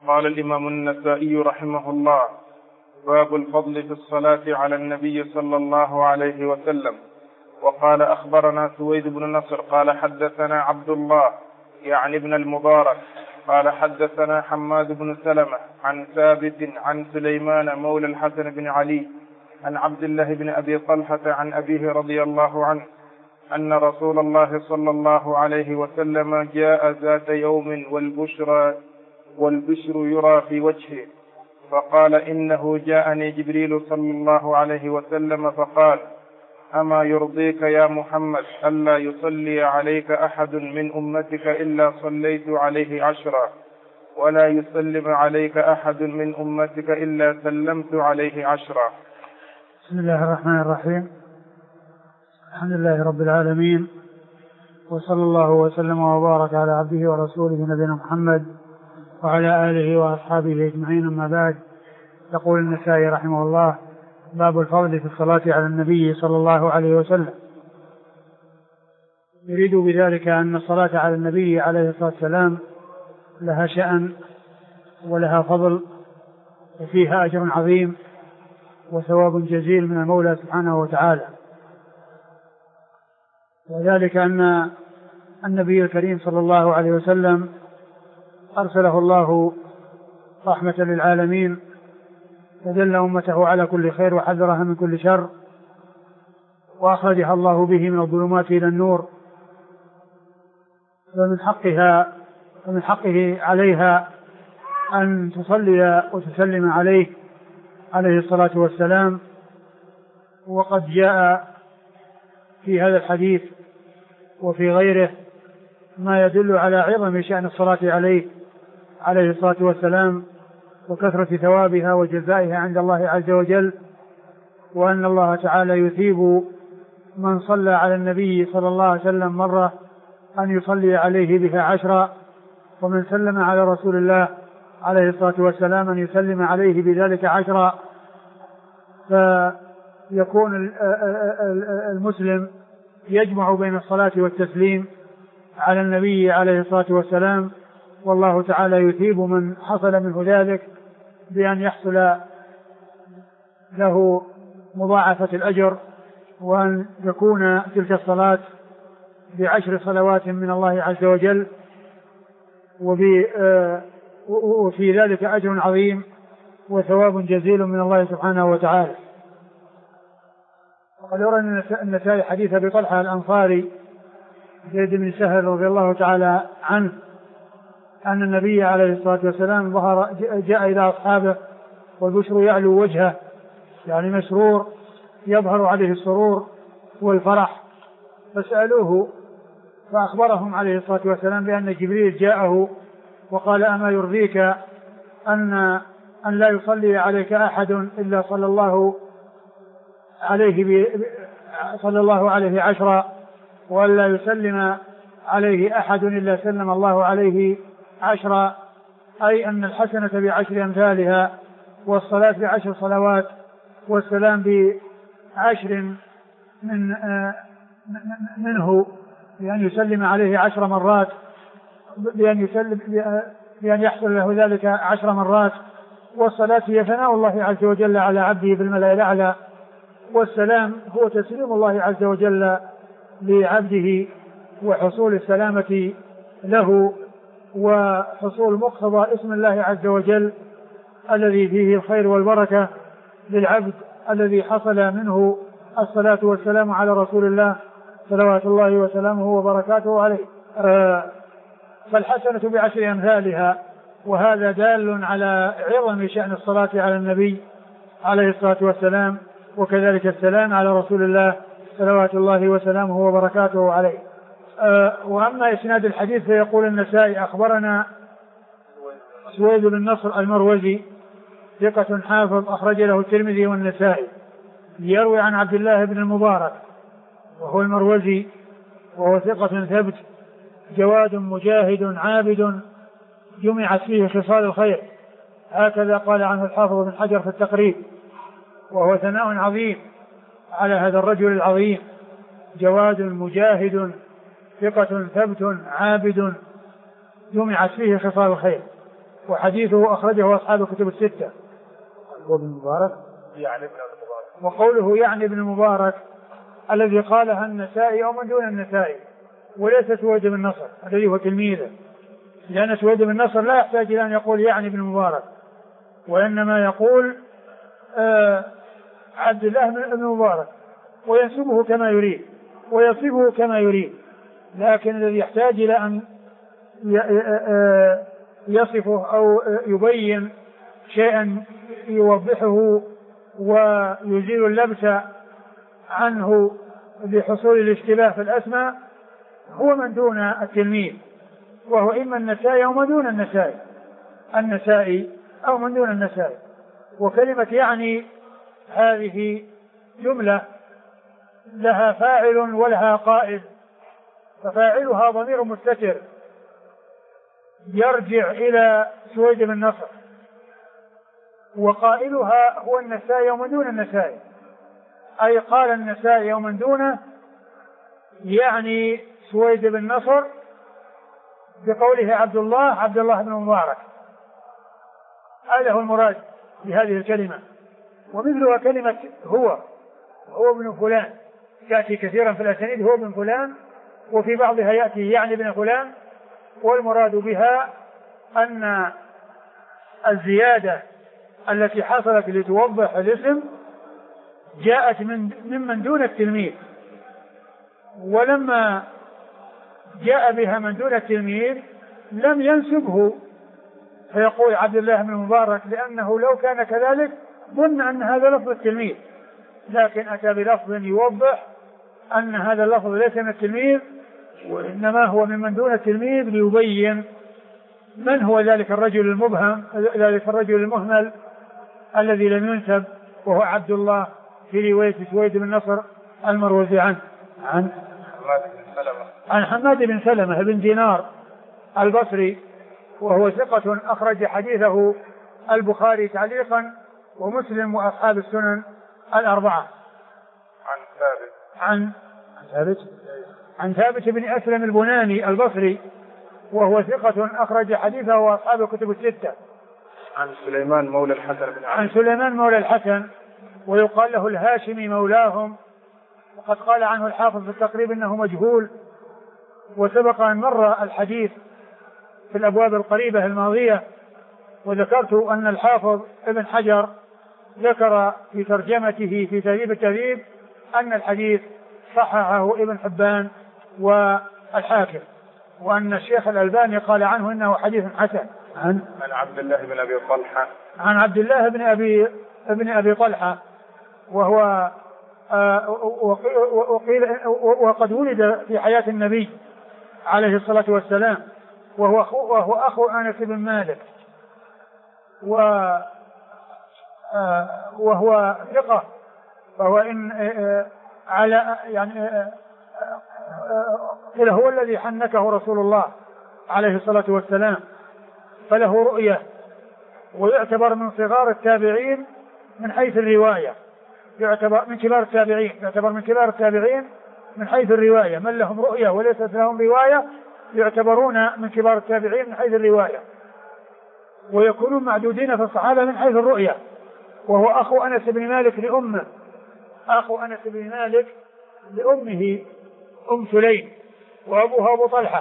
قال الإمام النسائي رحمه الله: باب الفضل في الصلاة على النبي صلى الله عليه وسلم. وقال: أخبرنا سويد بن نصر قال حدثنا عبد الله يعني ابن المبارك قال حدثنا حماد بن سلمة عن ثابت عن سليمان مولى الحسن بن علي عن عبد الله بن أبي طلحة عن أبيه رضي الله عنه أن رسول الله صلى الله عليه وسلم جاء ذات يوم والبشر يرى في وجهه، فقال: إنه جاءني جبريل صلى الله عليه وسلم فقال: أما يرضيك يا محمد ألا يصلي عليك أحد من أمتك إلا صليت عليه 10، ولا يسلم عليك أحد من أمتك إلا سلمت عليه 10. بسم الله الرحمن الرحيم. الحمد لله رب العالمين، وصلى الله وسلم وبارك على عبده ورسوله نبينا محمد وعلى آله وأصحابه أجمعين، أما بعد. يقول النسائي رحمه الله: باب الفضل في الصلاة على النبي صلى الله عليه وسلم. يريد بذلك أن الصلاة على النبي عليه الصلاة والسلام لها شأن ولها فضل وفيها أجر عظيم وثواب جزيل من المولى سبحانه وتعالى، وذلك أن النبي الكريم صلى الله عليه وسلم أرسله الله رحمة للعالمين، فدل أمته على كل خير وحذرها من كل شر، وأخرجها الله به من الظلمات إلى النور، ومن حقه عليها أن تصلي وتسلم عليه الصلاة والسلام. وقد جاء في هذا الحديث وفي غيره ما يدل على عظم شأن الصلاة عليه الصلاة والسلام وكثرة ثوابها وجزائها عند الله عز وجل، وأن الله تعالى يثيب من صلى على النبي صلى الله عليه وسلم مرة أن يصلي عليه بها 10، ومن سلم على رسول الله عليه الصلاة والسلام أن يسلم عليه بذلك 10. فيكون المسلم يجمع بين الصلاة والتسليم على النبي عليه الصلاة والسلام، والله تعالى يثيب من حصل منه ذلك بأن يحصل له مضاعفة الأجر، وأن يكون تلك الصلاة ب10 صلوات من الله عز وجل، وفي ذلك أجر عظيم وثواب جزيل من الله سبحانه وتعالى. وقد روى النسائي حديث أبي طلحة الأنصاري زيد بن سهل رضي الله تعالى عنه أن النبي عليه الصلاة والسلام جاء إلى أصحابه والبشر يعلو وجهه، يعني مسرور يظهر عليه السرور والفرح، فسألوه فأخبرهم عليه الصلاة والسلام بأن جبريل جاءه وقال: أما يرضيك أن لا يصلي عليك أحد إلا صلى الله عليه 10، ولا يسلم عليه أحد إلا سلم الله عليه 10، أي أن الحسنة ب10 أمثالها، والصلاة ب10 صلوات، والسلام ب10 منه، بأن يسلم عليه 10 مرات، بأن يحصل له ذلك 10 مرات. والصلاة هي ثناء الله عز وجل على عبده بالملأ الأعلى، والسلام هو تسليم الله عز وجل لعبده وحصول السلامة له، وحصول مقتضى اسم الله عز وجل الذي فيه الخير والبركة للعبد الذي حصل منه الصلاة والسلام على رسول الله صلوات الله وسلامه وبركاته عليه. فالحسنة ب10 أمثالها، وهذا دال على عظم شأن الصلاة على النبي عليه الصلاة والسلام، وكذلك السلام على رسول الله صلوات الله وسلامه وبركاته عليه. وأما إسناد الحديث فيقول النسائي: أخبرنا سويد بن نصر المروزي ثقة حافظ أخرج له الترمذي والنسائي، يروي عن عبد الله بن المبارك وهو المروزي، وهو ثقة ثبت جواد مجاهد عابد جمعت فيه خصال الخير، هكذا قال عنه الحافظ بن حجر في التقريب، وهو ثناء عظيم على هذا الرجل العظيم. جواد مجاهد ثقة ثبت عابد جمعت فيه خصال الخير، وحديثه أخرجه أصحاب الكتب الستة. وابن المبارك وقوله يعني ابن المبارك الذي قالها النسائي أو من دون النسائي وليس سويد بن نصر الذي هو تلميذه، لأن سويد بن نصر لا يحتاج إلى أن يقول يعني ابن المبارك، وإنما يقول عبد الله بن المبارك وينسبه كما يريد ويصفه كما يريد، لكن الذي يحتاج إلى أن يصفه أو يبين شيئا يوضحه ويزيل اللبس عنه بحصول الاشتباه في الأسماء هو من دون التلميذ، وهو إما النسائي أو من دون النسائي أو من دون النسائي. وكلمة يعني هذه جملة لها فاعل ولها قائل، ففاعلها ضمير مستتر يرجع إلى سويد بن نصر، وقائلها هو النسائي ومن دون النسائي، أي قال النسائي ومن دونه يعني سويد بن نصر بقوله عبد الله بن مبارك، هذا هو المراد بهذه الكلمة. ومثلها كلمة هو ابن فلان يأتي كثيرا في الأسانيد، هو ابن فلان، وفي بعضها يأتي يعني ابن فلان، والمراد بها أن الزيادة التي حصلت لتوضح الاسم جاءت ممن دون التلميذ، ولما جاء بها من دون التلميذ لم ينسبه فيقول عبد الله بن مبارك، لأنه لو كان كذلك ظن أن هذا لفظ التلميذ، لكن أتى بلفظ يوضح أن هذا اللفظ ليس من التلميذ وإنما هو ممن دون التلميذ، ليبين من هو ذلك الرجل المبهم، ذلك الرجل المهمل الذي لم ينسب، وهو عبد الله في رواية سويد بن نصر المروزي عن حماد بن سلمة بن دينار البصري، وهو ثقة أخرج حديثه البخاري تعليقا ومسلم وأصحاب السنن الأربعة. عن ثابت بن أسلم البناني البصري، وهو ثقة أخرج حديثه وأصحاب الكتب الستة. عن سليمان مولى الحسن ويقال له الهاشمي مولاهم، وقد قال عنه الحافظ في التقريب إنه مجهول، وسبق أن مر الحديث في الأبواب القريبة الماضية، وذكرت أن الحافظ ابن حجر ذكر في ترجمته في تهذيب التهذيب أن الحديث صححه ابن حبان والحاكم، وأن الشيخ الألباني قال عنه إنه حديث حسن. عن عبد الله بن أبي طلحة بن أبي طلحة، وهو وقد ولد في حياة النبي عليه الصلاة والسلام، وهو أخو أنس بن مالك، وهو ثقة، فهو إن على يعني هو الذي حنكه رسول الله عليه الصلاة والسلام، فله رؤية، ويعتبر من صغار التابعين من حيث الرواية، يعتبر من كبار التابعين من حيث الرواية، من لهم رؤية وليست لهم رواية يعتبرون من كبار التابعين من حيث الرواية، ويكونون معدودين في الصحابة من حيث الرؤية. وهو أخو أنس بن مالك لأمه أم سليم، وأبوها أبو طلحة،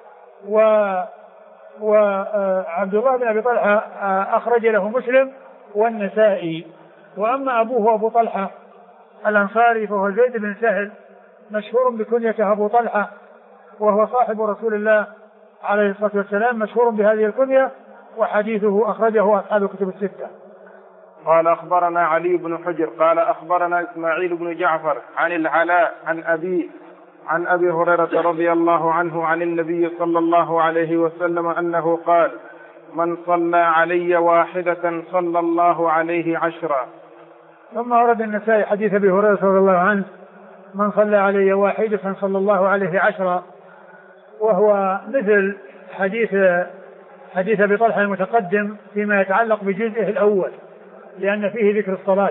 وعبد الله بن أبي طلحة أخرج له مسلم والنسائي. وأما أبوه أبو طلحة الأنصاري فهو زيد بن سهل، مشهور بكنيته أبو طلحة، وهو صاحب رسول الله عليه الصلاة والسلام، مشهور بهذه الكنية، وحديثه أخرجه أصحاب الكتب الستة. قال أخبرنا علي بن حجر قال أخبرنا إسماعيل بن جعفر عن العلاء عن أبي هريرة رضي الله عنه عن النبي صلى الله عليه وسلم أنه قال: من صلى علي واحدة صلى الله عليه 10. ثم ورد النسائي حديث أبي هريرة رضي الله عنه: من صلى علي واحدة صلى الله عليه 10، وهو مثل حديث أبي طلحة المتقدم فيما يتعلق بجزئه الأول، لأن فيه ذكر الصلاة.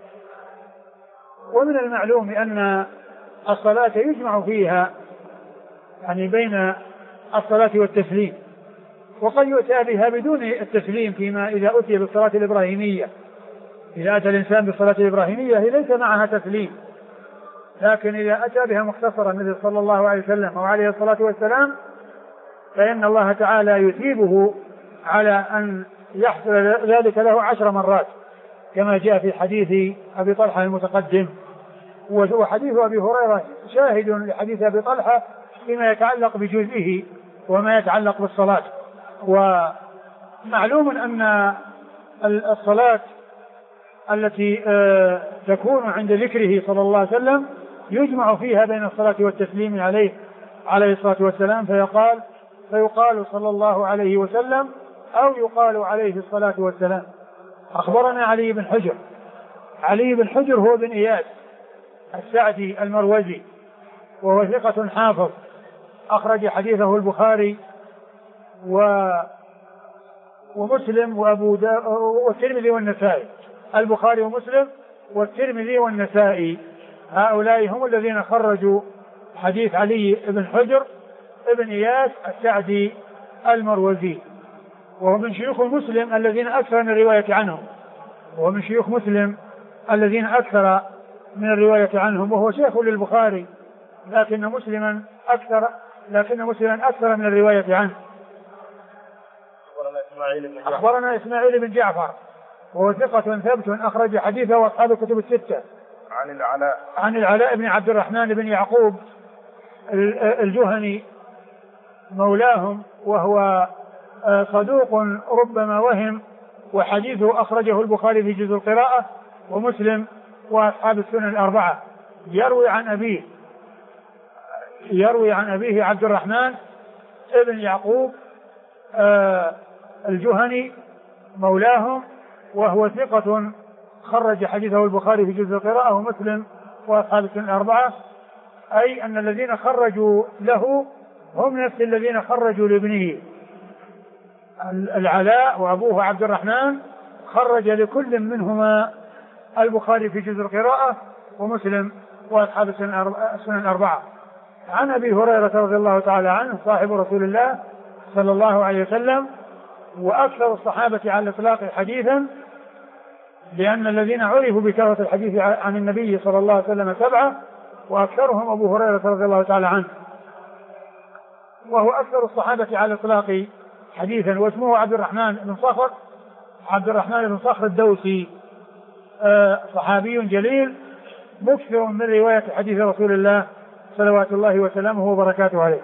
ومن المعلوم أن الصلاة يجمع فيها يعني بين الصلاة والتسليم، وقد يؤتى بها بدون التسليم فيما إذا أتي بالصلاة الإبراهيمية. إذا أتى الإنسان بالصلاة الإبراهيمية هي ليس معها تسليم، لكن إذا أتى بها مختصرا مثل صلى الله عليه وسلم وعليه الصلاة والسلام فإن الله تعالى يثيبه على أن يحصل ذلك له 10 مرات، كما جاء في حديث أبي طلحة المتقدم. وحديث أبي هريرة شاهد لحديث أبي طلحة فيما يتعلق بجزئه وما يتعلق بالصلاة. ومعلوم أن الصلاة التي تكون عند ذكره صلى الله عليه وسلم يجمع فيها بين الصلاة والتسليم عليه الصلاة والسلام، فيقال صلى الله عليه وسلم أو يقال عليه الصلاة والسلام. أخبرنا علي بن حجر هو بن إياس السعدي المروزي، وهو ثقة حافظ، أخرج حديثه البخاري ومسلم والترمذي والنسائي. البخاري ومسلم والترمذي والنسائي، هؤلاء هم الذين خرجوا حديث علي بن حجر ابن إياس السعدي المروزي، وهو من شيوخ مسلم الذين أكثر من الرواية عنهم، وهو شيخ للبخاري، لكن مسلما أكثر من الرواية عنه. أخبرنا إسماعيل بن جعفر وهو ثقة ثبت، أخرج حديثه وأصحاب الكتب الستة. عن العلاء بن عبد الرحمن بن يعقوب الجهني مولاهم، وهو صدوق ربما وهم، وحديثه أخرجه البخاري في جزء القراءة ومسلم وأصحاب السنن الأربعة. يروي عن أبيه عبد الرحمن ابن يعقوب الجهني مولاهم، وهو ثقة خرج حديثه البخاري في جزء القراءة ومسلم وأصحاب السنن الأربعة، أي أن الذين خرجوا له هم نفس الذين خرجوا لابنه. العلاء وأبوه عبد الرحمن خرج لكل منهما البخاري في جزء القراءة ومسلم وأصحاب السنن الأربعة. عن أبي هريرة رضي الله تعالى عنه صاحب رسول الله صلى الله عليه وسلم، وأكثر الصحابة على الإطلاق حديثا، لأن الذين عرفوا بكثرة الحديث عن النبي صلى الله عليه وسلم 7، وأكثرهم أبو هريرة رضي الله تعالى عنه، وهو أكثر الصحابة على الإطلاق حديثا. واسمه عبد الرحمن بن صخر الدوسي، صحابي جليل مكثر من رواية حديث رسول الله صلوات الله وسلامه وبركاته عليه.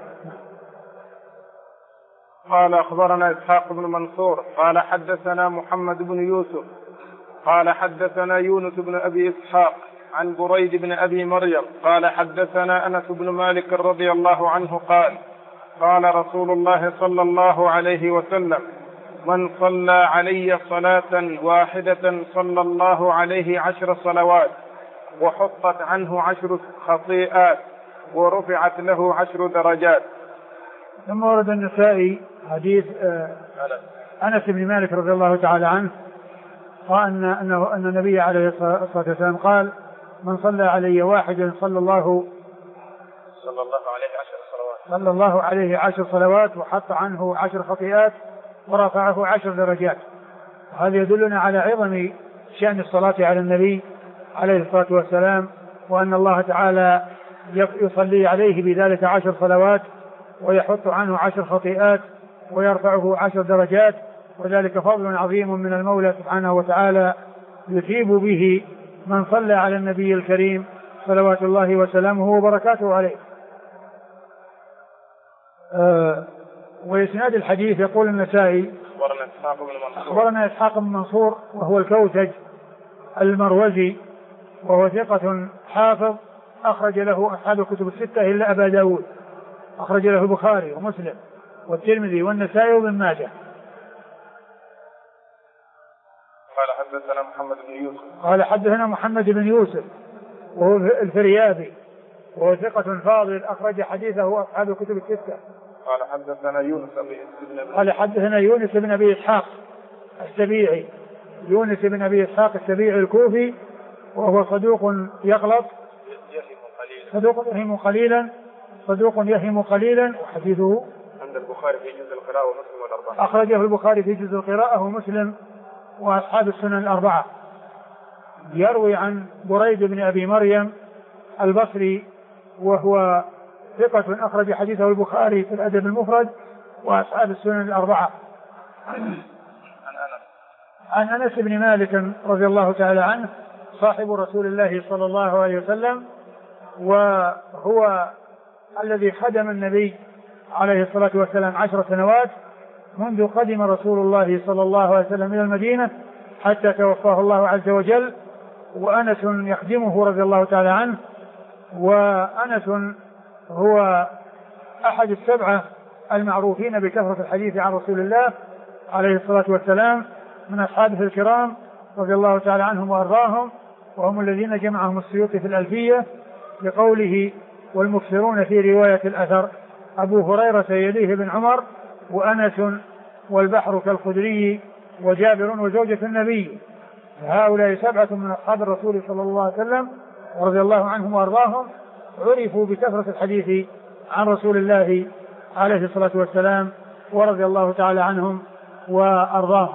قال أخبرنا إسحاق بن منصور قال حدثنا محمد بن يوسف قال حدثنا يونس بن أبي إسحاق عن بريد بن أبي مريم قال حدثنا أنس بن مالك رضي الله عنه قال قال رسول الله صلى الله عليه وسلم: من صلى علي صلاة واحدة صلى الله عليه 10 صلوات، وحطت عنه 10 خطيئات، ورفعت له 10 درجات. ثم ورد النسائي حديث أنس بن مالك رضي الله تعالى عنه قال أن النبي عليه الصلاة والسلام قال: من صلى علي واحدا صلى الله عليه 10 صلوات، وحط عنه 10 خطيئات، ورفعه 10 درجات. وهذا يدلنا على عظم شأن الصلاة على النبي عليه الصلاة والسلام، وأن الله تعالى يصلي عليه بذلك 10 صلوات، ويحط عنه 10 خطيئات، ويرفعه 10 درجات، وذلك فضل عظيم من المولى سبحانه وتعالى يثيب به من صلى على النبي الكريم صلوات الله وسلامه وبركاته عليه. وإسناد الحديث يقول النسائي: أخبرنا إسحاق بن منصور وهو الكوسج المروزي، وهو ثقة حافظ، أخرج له أصحاب الكتب الستة إلا أبا داود، أخرج له البخاري ومسلم والترمذي والنسائي وابن ماجه. قال حدثنا محمد بن يوسف وهو الفريابي، وهو ثقة فاضل، أخرج حديثه أصحاب الكتب الستة. قال حدثنا يونس بن أبي إسحاق السبيعي، يونس بن أبي إسحاق السبيعي الكوفي، وهو صدوق يغلط، صدوق يهم قليلا، وحديثه عند البخاري في جزء القراءة ومسلم والأربعة. أخرجه البخاري في جزء القراءة ومسلم وأصحاب السنن الأربعة. يروي عن بريد بن أبي مريم البصري وهو ثقة أخرج حديثه البخاري في الأدب المفرد وأصحاب السنن الأربعة. عن أنس بن مالك رضي الله تعالى عنه صاحب رسول الله صلى الله عليه وسلم، وهو الذي خدم النبي عليه الصلاة والسلام 10 سنوات منذ قدم رسول الله صلى الله عليه وسلم إلى المدينة حتى توفاه الله عز وجل، وأنس يخدمه رضي الله تعالى عنه. وأنس هو أحد 7 المعروفين بكثرة الحديث عن رسول الله عليه الصلاة والسلام من أصحابه الكرام رضي الله تعالى عنهم وأرضاهم، وهم الذين جمعهم السيوطي في الألفية بقوله والمكثرون في رواية الأثر أبو هريرة يليه بن عمر وأنس والبحر كالخدري وجابر وزوجة النبي. هؤلاء 7 من أصحاب الرسول صلى الله عليه وسلم رضي الله عنهم وأرضاهم عرفوا بكثرة الحديث عن رسول الله عليه الصلاة والسلام ورضي الله تعالى عنهم وأرضاهم.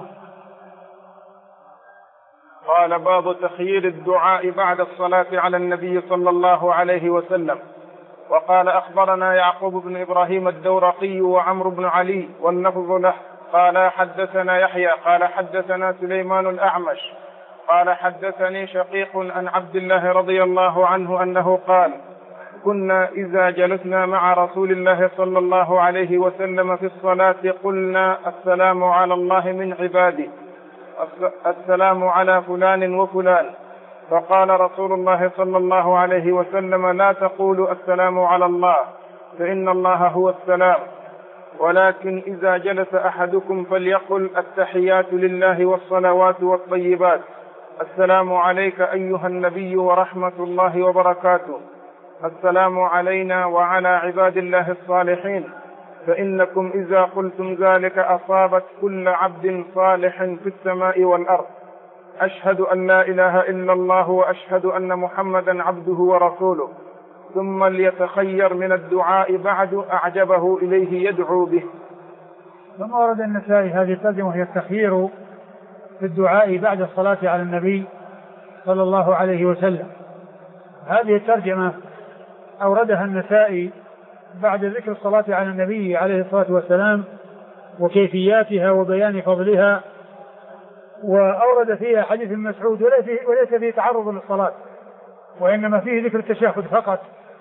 قال باب تخيير الدعاء بعد الصلاة على النبي صلى الله عليه وسلم. وقال أخبرنا يعقوب بن إبراهيم الدورقي وعمرو بن علي واللفظ له قال حدثنا يحيى قال حدثنا سليمان الأعمش قال حدثني شقيق عن عبد الله رضي الله عنه أنه قال كنا إذا جلسنا مع رسول الله صلى الله عليه وسلم في الصلاة قلنا السلام على الله من عباده السلام على فلان وفلان، فقال رسول الله صلى الله عليه وسلم لا تقولوا السلام على الله فإن الله هو السلام، ولكن إذا جلس أحدكم فليقل التحيات لله والصلوات والطيبات السلام عليك أيها النبي ورحمة الله وبركاته، السلام علينا وعلى عباد الله الصالحين، فإنكم إذا قلتم ذلك أصابت كل عبد صالح في السماء والأرض، أشهد أن لا إله إلا الله وأشهد أن محمدا عبده ورسوله، ثم ليتخير من الدعاء بعد أعجبه إليه يدعو به. ثم ورد النسائي هذه الترجمة هي التخيير في الدعاء بعد الصلاة على النبي صلى الله عليه وسلم. هذه الترجمة أوردها النسائي بعد ذكر الصلاة على النبي عليه الصلاة والسلام وكيفياتها وبيان فضلها، وأورد فيها حديث ابن مسعود وليس فيه تعرض للصلاة وإنما فيه ذكر التشهد فقط.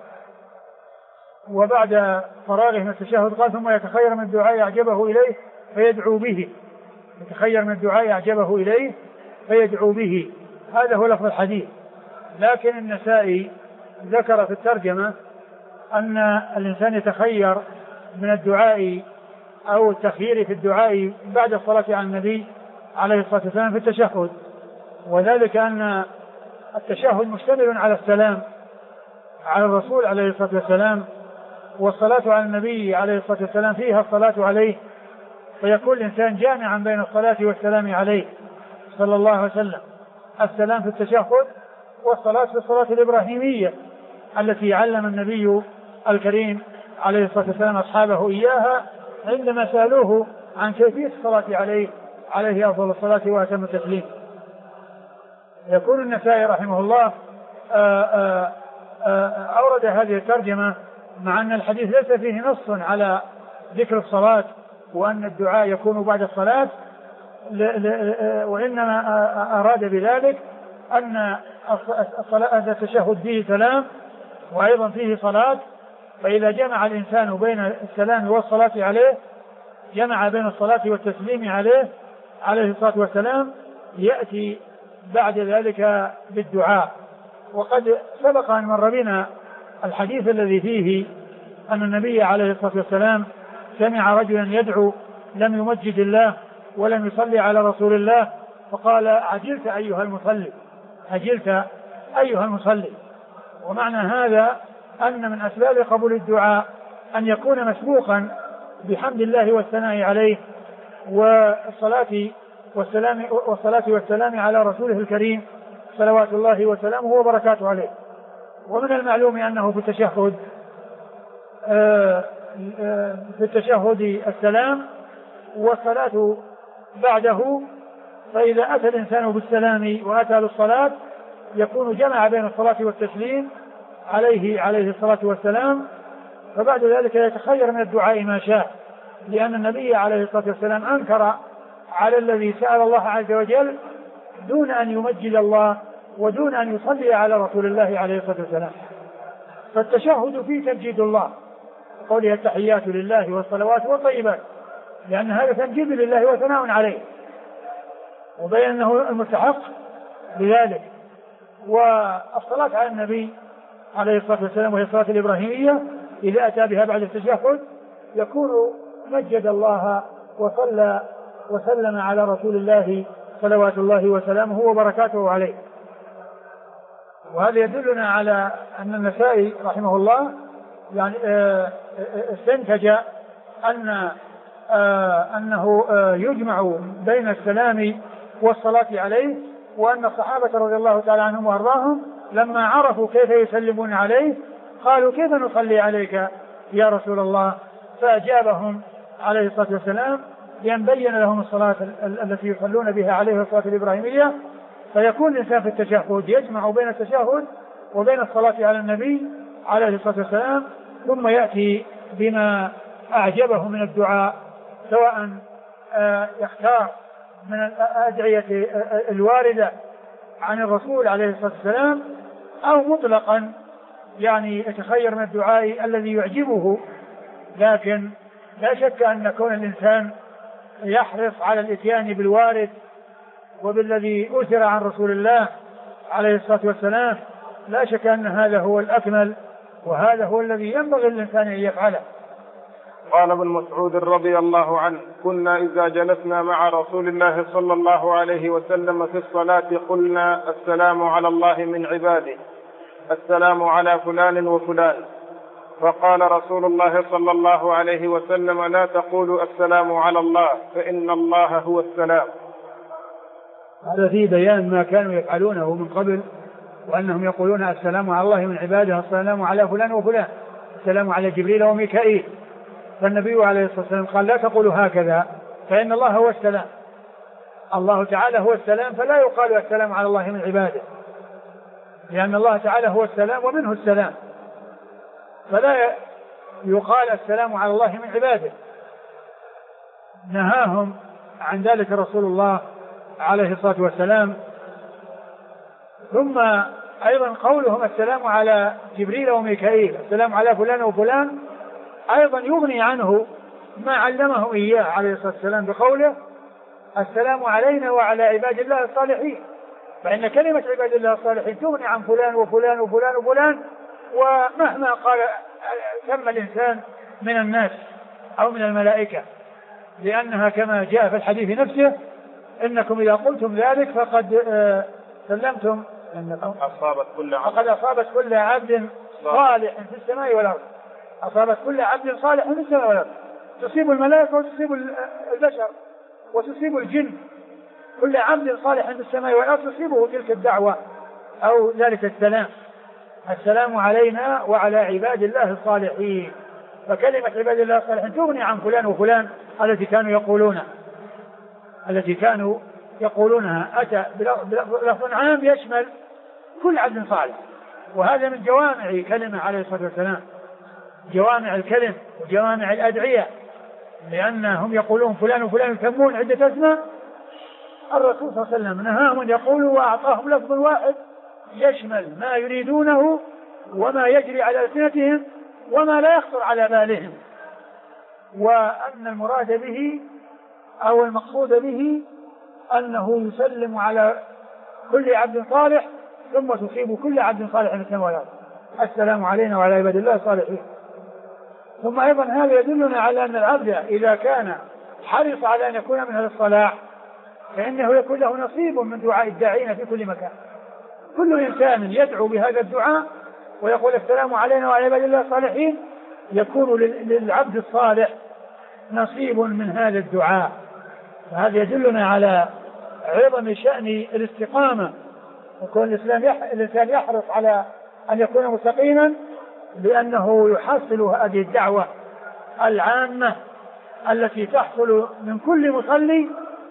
وبعد فراغه من التشهد قال ثم يتخير من الدعاء أعجبه إليه فيدعو به، يتخير من الدعاء أعجبه إليه فيدعو به، هذا هو لفظ الحديث. لكن النسائي ذكر في الترجمة أن الإنسان يتخير من الدعاء أو التخيير في الدعاء بعد الصلاة على النبي عليه الصلاة والسلام في التشهد، وذلك أن التشهد مشتمل على السلام على الرسول عليه الصلاة والسلام، والصلاة على النبي عليه الصلاة والسلام فيها الصلاة عليه، فيكون الإنسان جامعا بين الصلاة والسلام عليه صلى الله عليه وسلم، السلام في التشهد والصلاة في الصلاة الإبراهيمية التي علم النبي الكريم عليه الصلاة والسلام أصحابه إياها عندما سألوه عن كيفية الصلاة عليه أفضل الصلاة وأتم التسليم. يكون النسائي رحمه الله أورد هذه الترجمة مع أن الحديث ليس فيه نص على ذكر الصلاة وأن الدعاء يكون بعد الصلاة، وإنما أراد بذلك أن التشهد فيه سلام وأيضا فيه صلاة، فإذا جمع الإنسان بين السلام والصلاة عليه جمع بين الصلاة والتسليم عليه الصلاة والسلام، يأتي بعد ذلك بالدعاء. وقد سبق أن مر بنا الحديث الذي فيه أن النبي عليه الصلاة والسلام سمع رجلا يدعو لم يمجد الله ولم يصلي على رسول الله فقال عجلت أيها المصلي، عجلت أيها المصلي. ومعنى هذا أن من أسباب قبول الدعاء أن يكون مسبوقا بحمد الله والثناء عليه والصلاة والسلام على رسوله الكريم صلوات الله وسلامه وبركاته عليه. ومن المعلوم أنه في التشهد في التشهد السلام والصلاة بعده، فإذا أتى الإنسان بالسلام وأتى بالصلاة يكون جمع بين الصلاة والتسليم عليه الصلاة والسلام، فبعد ذلك يتخير من الدعاء ما شاء، لأن النبي عليه الصلاة والسلام أنكر على الذي سأل الله عز وجل دون أن يمجد الله ودون أن يصلي على رسول الله عليه الصلاة والسلام. فالتشهد فيه تمجيد الله، قوله التحيات لله والصلوات والطيبات، لأن هذا تمجيد لله وثناء عليه، وبين أنه المستحق بذلك. والصلاة على النبي عليه الصلاة والسلام وهي الصلاة الإبراهيمية إذا أتى بها بعد التشهد يكون مجد الله وصلى وسلم على رسول الله صلوات الله وسلامه وبركاته عليه. وهذا يدلنا على أن النسائي رحمه الله يعني استنتج أنه يجمع بين السلام والصلاة عليه، وأن الصحابة رضي الله تعالى عنهم وأرضاهم لما عرفوا كيف يسلمون عليه قالوا كيف نصلي عليك يا رسول الله، فأجابهم عليه الصلاة والسلام بأن بين لهم الصلاة التي يصلون بها عليه الصلاة الإبراهيمية. فيكون الإنسان في التشهد يجمع بين التشهد وبين الصلاة على النبي عليه الصلاة والسلام، ثم يأتي بما أعجبه من الدعاء، سواء يختار من الأدعية الواردة عن الرسول عليه الصلاة والسلام أو مطلقا يعني يتخير من الدعاء الذي يعجبه. لكن لا شك أن كون الإنسان يحرص على الإتيان بالوارد وبالذي أثر عن رسول الله عليه الصلاة والسلام لا شك أن هذا هو الأكمل، وهذا هو الذي ينبغي للإنسان أن يفعله. قال ابن مسعود رضي الله عنه: كنا إذا جلسنا مع رسول الله صلى الله عليه وسلم في الصلاة قلنا: السلام على الله من عباده، السلام على فلان وفلان. فقال رسول الله صلى الله عليه وسلم: لا تقولوا السلام على الله، فإن الله هو السلام. هذا فيه بيان ما كانوا يفعلونه من قبل، وأنهم يقولون السلام على الله من عباده، السلام على فلان وفلان، السلام على جبريل وميكائيل. فالنبي عليه الصلاة والسلام قال: لا تقولوا هكذا، فإن الله هو السلام، الله تعالى هو السلام، فلا يقال السلام على الله من عباده، لأن الله تعالى هو السلام ومنه السلام، فلا يقال السلام على الله من عباده. نهاهم عن ذلك رسول الله عليه الصلاة والسلام. ثم أيضا قولهم السلام على جبريل وميكائيل، السلام على فلان وفلان، أيضا يغني عنه ما علمه إياه عليه الصلاة والسلام بقوله: السلام علينا وعلى عباد الله الصالحين. فإن كلمة عباد الله الصالحين تغني عن فلان وفلان وفلان وفلان، ومهما قال سمى الإنسان من الناس أو من الملائكة، لأنها كما جاء في الحديث نفسه: إنكم إذا قلتم ذلك فقد سلمتم، فقد أصابت كل عبد صالح في السماء والأرض، أصابت كل عبد صالح في السماء والأرض، تصيب الملائكة وتصيب البشر وتصيب الجن، كل عبد صالح في السماء والأرض تصيبه تلك الدعوة أو ذلك السلام: السلام علينا وعلى عباد الله الصالحين. فكلمة عباد الله الصالحين تغني عن فلان وفلان التي كانوا يقولونها، أتى بلفظ عام يشمل كل عبد صالح. وهذا من جوامع كلمة عليه الصلاة والسلام، جوامع الكلم وجوامع الأدعية، لأنهم يقولون فلان وفلان يسمون عدة أسماء. الرسول صلى الله عليه وسلم نهاهم أن يقولوا وأعطاهم لفظ واحد يشمل ما يريدونه وما يجري على ألسنتهم وما لا يخطر على بالهم، وأن المراد به أو المقصود به أنه يسلم على كل عبد صالح ثم تصيب كل عبد صالح من السماء والأرض: السلام علينا وعلى عباد الله الصالحين. ثم أيضا هذا يدلنا على أن العبد إذا كان حرص على أن يكون من أهل الصلاح فإنه يكون له نصيب من دعاء الداعين في كل مكان. كل إنسان يدعو بهذا الدعاء ويقول السلام علينا وعلى عباد الله الصالحين يكون للعبد الصالح نصيب من هذا الدعاء. فهذا يدلنا على عظم شأن الاستقامة، وكون الإنسان يحرص على أن يكون مستقيما، لأنه يحصل هذه الدعوة العامة التي تحصل من كل مصلي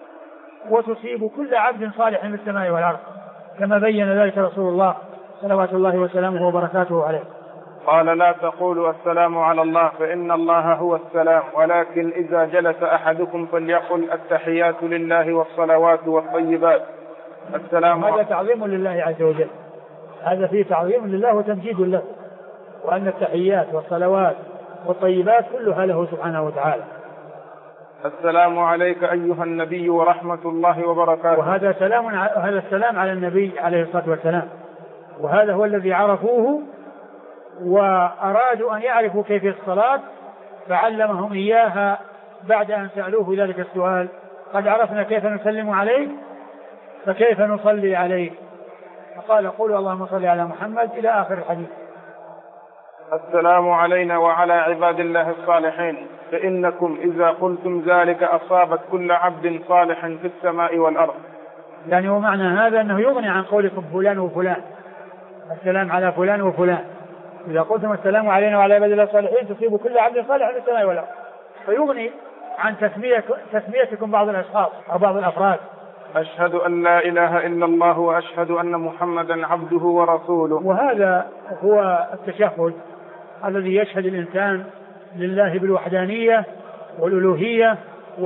وتصيب كل عبد صالح في السماء والأرض، كما بين ذلك رسول الله صلوات الله وسلامه وبركاته عليه. قال: لا تقولوا السلام على الله فإن الله هو السلام، ولكن إذا جلس أحدكم فليقل التحيات لله والصلوات والطيبات. السلام. هذا تعظيم لله عز وجل، هذا فيه تعظيم لله وتمجيد له، وأن التحيات والصلوات والطيبات كلها له سبحانه وتعالى. السلام عليك أيها النبي ورحمة الله وبركاته. وهذا هذا السلام على النبي عليه الصلاة والسلام، وهذا هو الذي عرفوه وأرادوا أن يعرفوا كيفية الصلاة فعلمهم إياها بعد أن سألوه ذلك السؤال: قد عرفنا كيف نسلم عليك فكيف نصلي عليك؟ فقال: قولوا اللهم صل على محمد إلى آخر الحديث. السلام علينا وعلى عباد الله الصالحين، فإنكم إذا قلتم ذلك أصابت كل عبد صالح في السماء والأرض. يعني ومعنى هذا أنه يغني عن قولكم فلان وفلان، السلام على فلان وفلان. إذا قلتم السلام علينا وعلى عباد الله الصالحين تصيب كل عبد صالح في السماء والأرض، فيغني عن تسميتكم بعض الأشخاص أو بعض الأفراد. أشهد أن لا إله إلا الله وأشهد أن محمدا عبده ورسوله. وهذا هو التشهد الذي يشهد الإنسان لله بالوحدانية والألوهية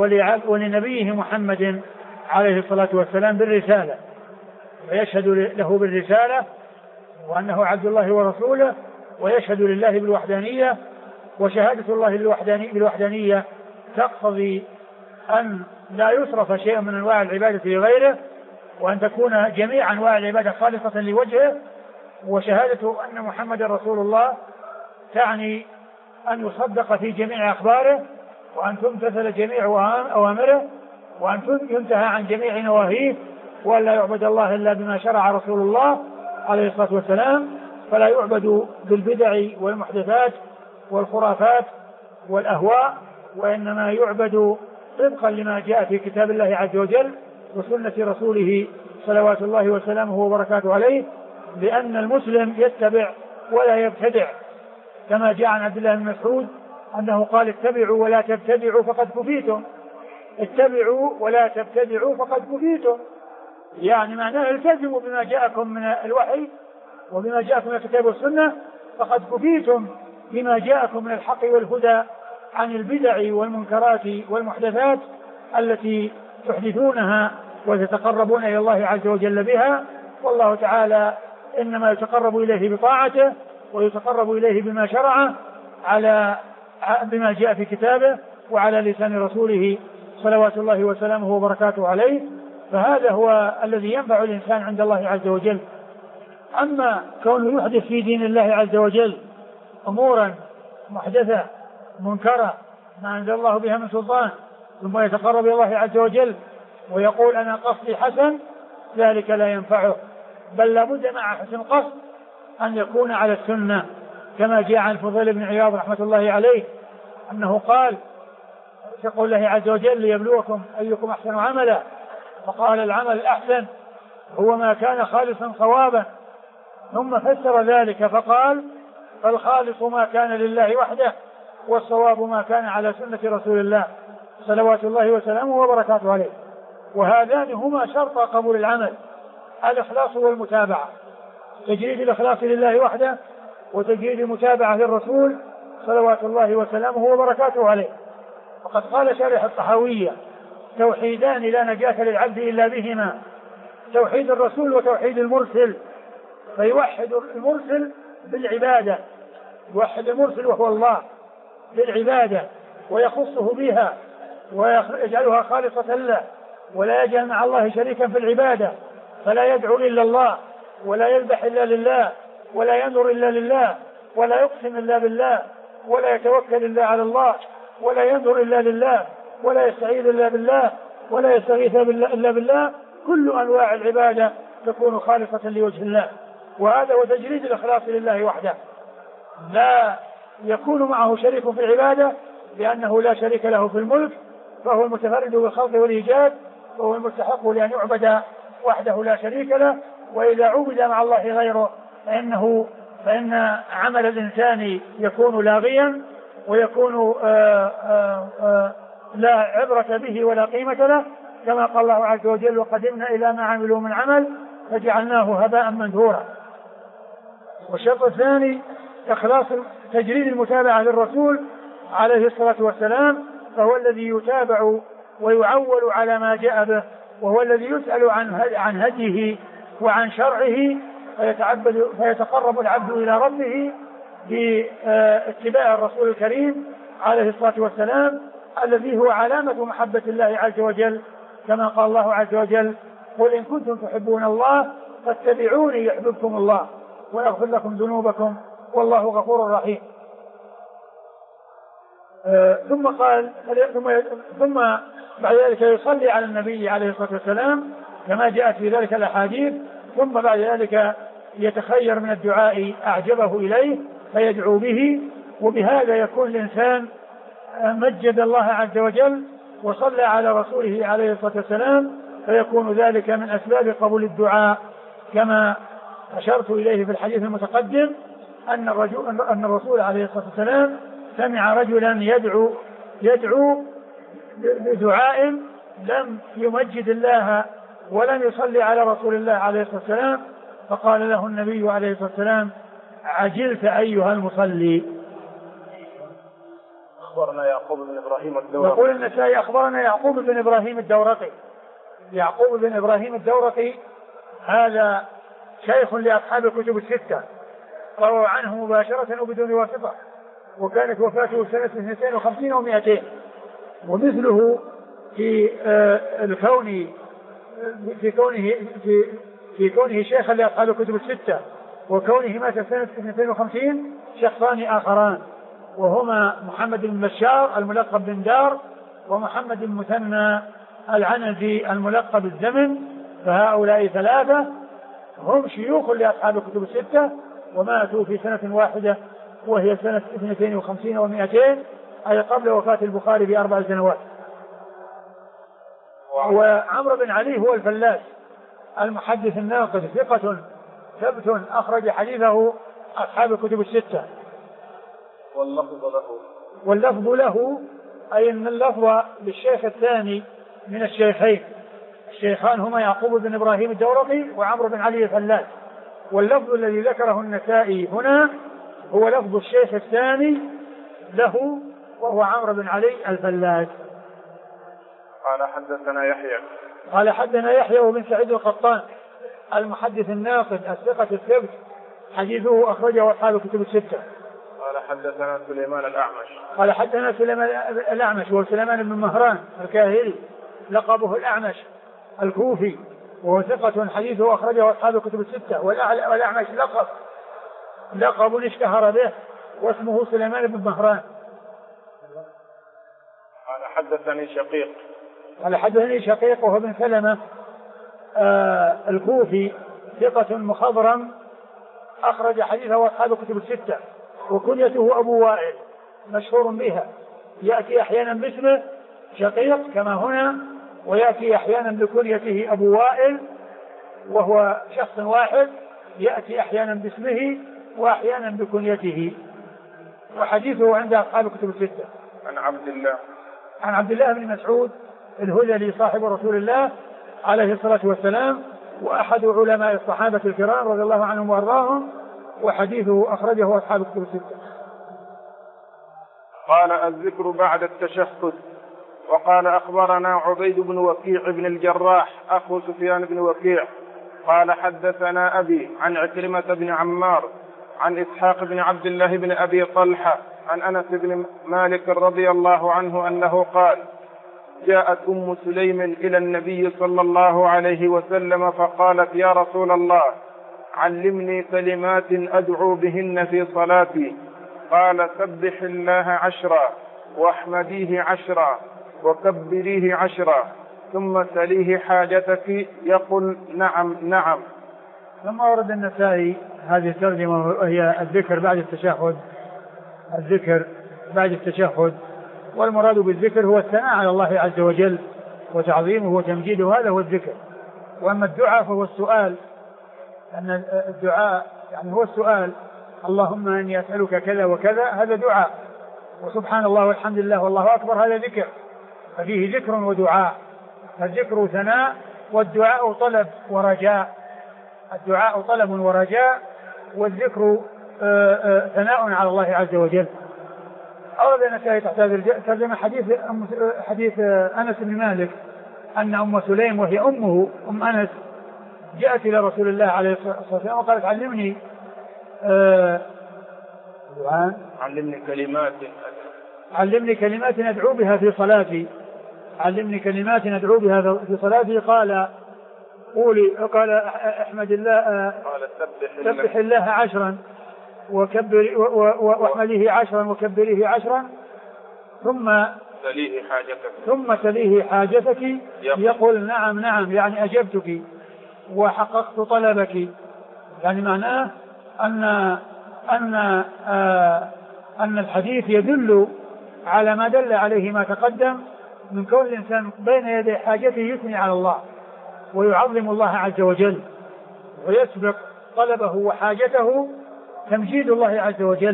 ولنبيه محمد عليه الصلاة والسلام بالرسالة، ويشهد له بالرسالة وأنه عبد الله ورسوله، ويشهد لله بالوحدانية. وشهادة الله بالوحدانية تقتضي أن لا يصرف شيء من أنواع العبادة لغيره، وأن تكون جميع أنواع العبادة خالصة لوجهه. وشهادة أن محمد رسول الله تعني أن يصدق في جميع أخباره، وأن تمتثل جميع أوامره، وأن ينتهى عن جميع نواهيه، وأن لا يعبد الله إلا بما شرع رسول الله عليه الصلاة والسلام، فلا يعبد بالبدع والمحدثات والخرافات والأهواء، وإنما يعبد طبقا لما جاء في كتاب الله عز وجل وسنة رسوله صلوات الله وسلامه وبركاته عليه، لأن المسلم يتبع ولا يبتدع، كما جاء عن عبد الله بن مسعود أنه قال: اتبعوا ولا تبتدعوا فقد كفيتم. اتبعوا ولا تبتدعوا فقد كفيتم، يعني معناه التزموا بما جاءكم من الوحي وبما جاءكم من الكتاب والسنة فقد كفيتم بما جاءكم من الحق والهدى عن البدع والمنكرات والمحدثات التي تحدثونها وتتقربون إلى الله عز وجل بها. والله تعالى إنما يتقرب إليه بطاعته ويتقرب إليه بما شرعه على بما جاء في كتابه وعلى لسان رسوله صلوات الله وسلامه وبركاته عليه. فهذا هو الذي ينفع الإنسان عند الله عز وجل. أما كونه يحدث في دين الله عز وجل أمورا محدثة منكرة ما أنزل الله بها من سلطان ثم يتقرب إلى الله عز وجل ويقول أنا قصدي حسن، ذلك لا ينفعه، بل لابد مع حسن القصد أن يكون على السنة، كما جاء عن الفضيل بن عياض رحمة الله عليه أنه قال: يقول الله عز وجل ليبلوكم أيكم أحسن عملا، فقال: العمل الأحسن هو ما كان خالصا صوابا، ثم فسر ذلك فقال: فالخالص ما كان لله وحده، والصواب ما كان على سنة رسول الله صلوات الله وسلامه وبركاته عليه. وهذان هما شرط قبول العمل: الإخلاص والمتابعة، تجريد الإخلاص لله وحده وتجريد المتابعة للرسول صلوات الله وسلامه وبركاته عليه. وقد قال شارح الطحاوية: توحيدان لا نجاة للعبد إلا بهما، توحيد الرسول وتوحيد المرسل. فيوحد المرسل بالعبادة، يوحد المرسل وهو الله بالعبادة ويخصه بها ويجعلها خالصة له، ولا يجعل مع الله شريكا في العبادة، فلا يدعو إلا الله ولا يذبح إلا لله ولا ينظر إلا لله ولا يقسم إلا بالله ولا يتوكل إلا على الله ولا ينظر إلا لله ولا يستعيذ إلا بالله ولا يستغيث إلا بالله. كل أنواع العبادة تكون خالصة لوجه الله، وهذا هو تجريد الإخلاص لله وحده. لا يكون معه شريك في العبادة لأنه لا شريك له في الملك، فهو المتفرد بالخلق والإيجاد، وهو المستحق لأن يعبد وحده لا شريك له. وإذا عبد مع الله غيره فإن عمل الإنسان يكون لاغيا، ويكون لا عبرة به ولا قيمة له، كما قال الله عز وجل: وقدمنا إلى ما عملوا من عمل فجعلناه هباء منثورا. والشرط الثاني إخلاص تجريد المتابعة للرسول عليه الصلاة والسلام، فهو الذي يتابع ويعول على ما جاء به، وهو الذي يسأل عن هديه وعن شرعه، فيتقرب العبد إلى ربه باتباع الرسول الكريم عليه الصلاة والسلام، الذي هو علامة محبة الله عز وجل، كما قال الله عز وجل: قل إن كنتم تحبون الله فاتبعوني يحببكم الله ويغفر لكم ذنوبكم والله غفور رحيم. ثم قال: ثم بعد ذلك يصلي على النبي عليه الصلاة والسلام كما جاءت في ذلك الأحاديث، ثم بعد ذلك يتخير من الدعاء أعجبه إليه فيدعو به، وبهذا يكون الإنسان مجد الله عز وجل وصلى على رسوله عليه الصلاة والسلام، فيكون ذلك من أسباب قبول الدعاء، كما أشرت إليه في الحديث المتقدم أن الرسول عليه الصلاة والسلام سمع رجلا يدعو بدعاء لم يمجد الله ولم يصلي على رسول الله عليه الصلاة والسلام، فقال له النبي عليه الصلاة والسلام: عجلت أيها المصلي. أخبرنا يعقوب بن إبراهيم الدورقي. يقول النسائي: أخبرنا يعقوب بن إبراهيم الدورقي. يعقوب بن إبراهيم الدورقي هذا شيخ لأصحاب الكتب الستة، رووا عنه مباشرة وبدون واسطة، وكانت وفاته سنة 52 و200. ومثله في كونه شيخا لأصحاب الكتب الستة وكونه مات سنة 52 شخصان آخران، وهما محمد بن بشار الملقب بن دار، ومحمد بن مثنى العنزي الملقب الزمن، فهؤلاء ثلاثة هم شيوخ لأصحاب الكتب الستة، وماتوا في سنة واحدة وهي سنة 52 و200، أي قبل وفاة البخاري ب4 سنوات. وعمرو بن علي هو الفلاس المحدث الناقد، ثقة ثبت أخرج حديثه أصحاب الكتب الستة. واللفظ له أي أن اللفظ للشيخ الثاني من الشيخين. الشيخان هما يعقوب بن إبراهيم الدورقي وعمرو بن علي الفلاس، واللفظ الذي ذكره النسائي هنا هو لفظ الشيخ الثاني له وهو عمرو بن علي الفلاس. قال حدثنا يحيى وبن سعيد القطان المحدث الناقد الثقة الثبت، حديثه أخرجه أصحاب الكتب الستة. قال حدثنا سليمان الأعمش. قال حدثنا سليمان الأعمش وهو سليمان بن مهران الكاهلي، لقبه الأعمش الكوفي، وهو ثقة حديثه أخرجه أصحاب الكتب الستة. والأعمش لقب اشتهر به واسمه سليمان بن مهران. قال حدثني شقيق وهو بن سلمة الكوفي، ثقة مخضرم أخرج حديثه أصحاب الكتب الستة، وكنيته أبو وائل مشهور بها، يأتي أحيانا باسمه شقيق كما هنا، ويأتي أحيانا بكنيته أبو وائل وهو شخص واحد، يأتي أحيانا باسمه وأحيانا بكنيته، وحديثه عند أصحاب الكتب الستة. عن عبد الله بن مسعود الهذلي صاحب رسول الله عليه الصلاة والسلام، وأحد علماء الصحابة الكرام رضي الله عنهم وأرضاهم، وحديثه أخرجه أصحاب الكتب الستة. قال: الذكر بعد التشهد. وقال: أخبرنا عبيد بن وكيع بن الجراح أخو سفيان بن وكيع قال: حدثنا أبي عن عكرمة بن عمار عن إسحاق بن عبد الله بن أبي طلحة عن أنس بن مالك رضي الله عنه أنه قال: جاءت أم سليم إلى النبي صلى الله عليه وسلم فقالت: يا رسول الله، علمني كلمات أدعو بهن في صلاتي. قال: سبح الله 10 واحمديه 10 وكبريه 10 ثم سليه حاجتك يقول نعم نعم. ثم ورد النسائي هذه الترجمة وهي الذكر بعد التشهد، والمراد بالذكر هو الثناء على الله عز وجل وتعظيمه وتمجيده، هذا هو الذكر. وأما الدعاء فهو السؤال، أن الدعاء يعني هو السؤال: اللهم إني أسألك كذا وكذا، هذا دعاء، وسبحان الله والحمد لله والله أكبر هذا ذكر، ففيه ذكر ودعاء، فالذكر ثناء والدعاء طلب ورجاء، الدعاء طلب ورجاء والذكر ثناء على الله عز وجل. أورد النسائي تحت هذا الترجمة حديث أنس بن مالك أن أم سليم وهي أمه أم أنس جاءت إلى رسول الله عليه الصلاة والسلام وقالت علمني كلمات أدعو بها في صلاتي، علمني كلمات أدعو بها في صلاتي. قال قال احمد الله، سبح الله 10 واحمده 10 وكبره 10 ثم تليه حاجتك يقول نعم نعم يعني أجبتك وحققت طلبك. يعني معناه أن الحديث يدل على ما دل عليه ما تقدم من كون الإنسان بين يدي حاجته يثني على الله ويعظم الله عز وجل، ويسبق طلبه وحاجته تمجيد الله عز وجل.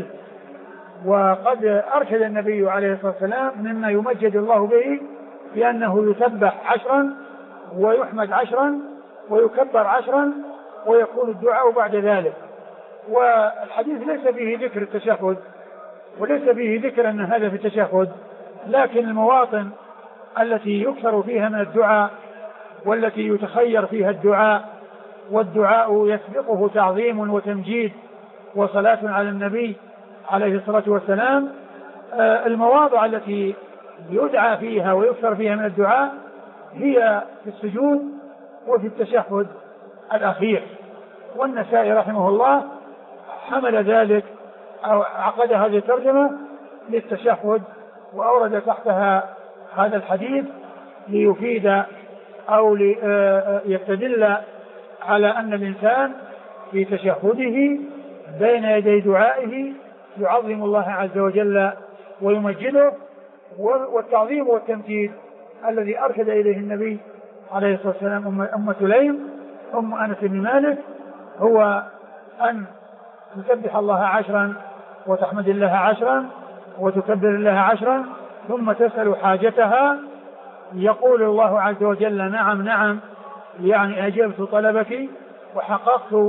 وقد أرشد النبي عليه الصلاة والسلام مما يمجد الله به بأنه يسبح 10 ويحمد 10 ويكبر 10 ويكون الدعاء بعد ذلك. والحديث ليس فيه ذكر التشهد وليس فيه ذكر أن هذا في التشهد، لكن المواطن التي يكثر فيها من الدعاء والتي يتخير فيها الدعاء والدعاء يسبقه تعظيم وتمجيد وصلاة على النبي عليه الصلاة والسلام، المواضع التي يدعى فيها ويكثر فيها من الدعاء هي في السجود وفي التشهد الأخير. والنسائي رحمه الله حمل ذلك أو عقد هذه الترجمة للتشهد وأورد تحتها هذا الحديث ليفيد أو ليستدل على أن الإنسان في تشهده بين يدي دعائه يعظم الله عز وجل ويمجده، والتعظيم والتمجيد الذي أرشد إليه النبي عليه الصلاة والسلام أم سليم أم أنس بن مالك هو أن تسبح الله 10 وتحمد الله 10 وتكبر الله 10 ثم تسأل حاجتها يقول الله عز وجل نعم نعم يعني أجبت طلبك وحققت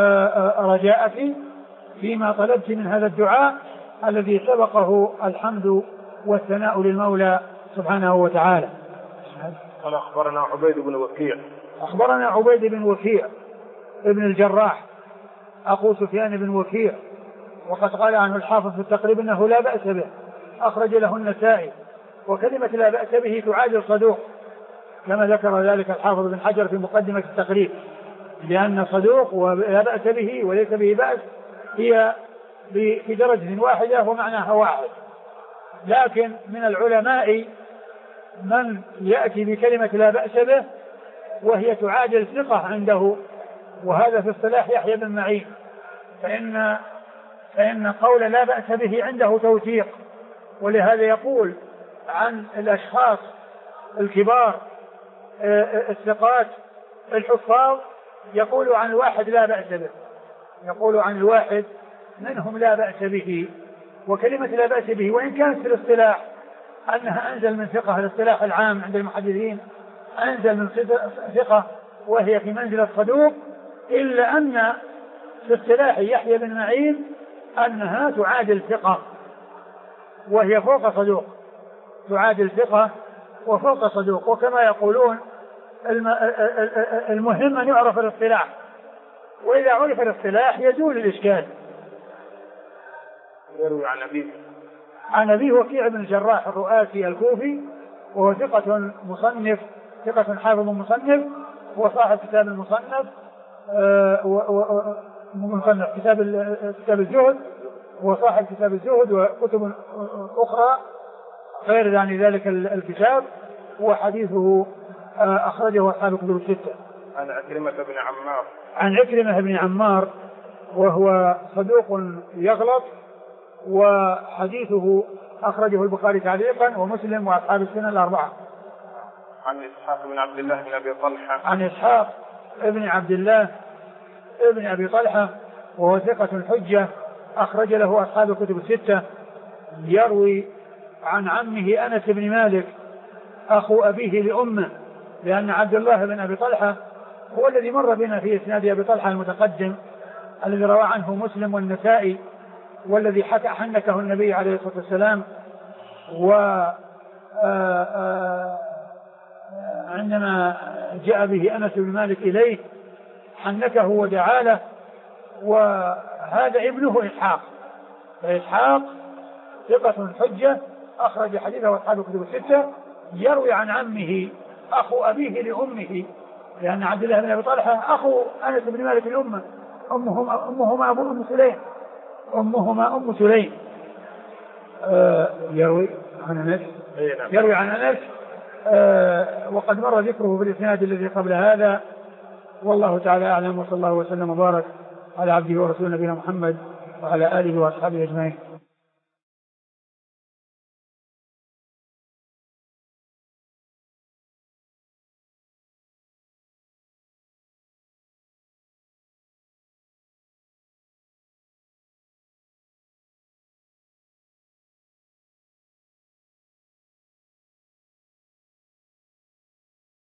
رجاءك فيما طلبت من هذا الدعاء الذي سبقه الحمد والثناء للمولى سبحانه وتعالى. قال أخبرنا عبيد بن وكيع. أخبرنا عبيد بن وكيع ابن الجراح أخو سفيان بن وكيع، وقد قال عنه الحافظ في التقريب أنه لا بأس به، أخرج له النسائي. وكلمة لا بأس به تعادل صدوق كما ذكر ذلك الحافظ بن حجر في مقدمة التقريب، لأن صدوق ولا بأس به وليس به بأس هي في درجة واحدة ومعناها واحد. لكن من العلماء من يأتي بكلمة لا بأس به وهي تعادل ثقة عنده، وهذا في اصطلاح يحيى بن معين، فإن قول لا بأس به عنده توثيق، ولهذا يقول عن الأشخاص الكبار الثقات الحفاظ يقول عن الواحد لا بأس به، يقول عن الواحد منهم لا بأس به. وكلمة لا بأس به وإن كانت في الاصطلاح أنها أنزل من ثقة، الاصطلاح العام عند المحدثين أنزل من ثقة وهي في منزلة صدوق، إلا أن في اصطلاح يحيى بن معين أنها تعادل ثقة وهي فوق صدوق، تعادل ثقة وفوق صدوق. وكما يقولون المهم أن يعرف الاصطلاح، وإذا عرف الاصطلاح يزول الإشكال. يروي عن أبيه وكيع بن الجراح الرؤاسي الكوفي، وهو ثقة مصنف، ثقة حافظ مصنف، وصاحب كتاب المصنف ومصنف كتاب الزهد، وصاحب كتاب الزهد وكتب أخرى غير يعني ذلك الكتاب، وحديثه أخرجه أصحاب الكتب الستة. عن عكرمة بن عمار. عن عكرمة بن عمار وهو صدوق يغلط، وحديثه أخرجه البخاري تعليقا ومسلم وأصحاب السنن الأربعة. عن إسحاق بن عبد الله بن أبي طلحة. عن إسحاق بن عبد الله بن أبي طلحة وهو ثقة حجة أخرج له أصحاب الكتب الستة. يروي عن عمه أنس بن مالك أخو أبيه لأمه، لأن عبد الله بن أبي طلحة هو الذي مر بنا في إسناد أبي طلحة المتقدم الذي روى عنه مسلم والنسائي، والذي حنكه النبي عليه الصلاة والسلام. عندما جاء به أنس بن مالك إليه حنكه ودعا له، وهذا ابنه إسحاق، فإسحاق ثقة حجة أخرج حديثه أصحاب الكتب الستة، يروي عن عمه أخو أبيه لأمه، لأن عبد الله بن أبي طلحة أخو أنس بن مالك لأمه، أمهما أم سليم. يروي عن أنس وقد مر ذكره في الإسناد الذي قبل هذا. والله تعالى أعلم، وصلى الله وسلم وبارك على عبده ورسوله نبينا محمد وعلى آله وأصحابه أجمعين.